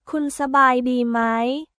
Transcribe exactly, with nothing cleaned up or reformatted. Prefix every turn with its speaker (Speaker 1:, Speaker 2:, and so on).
Speaker 1: คุณสบายดีไหม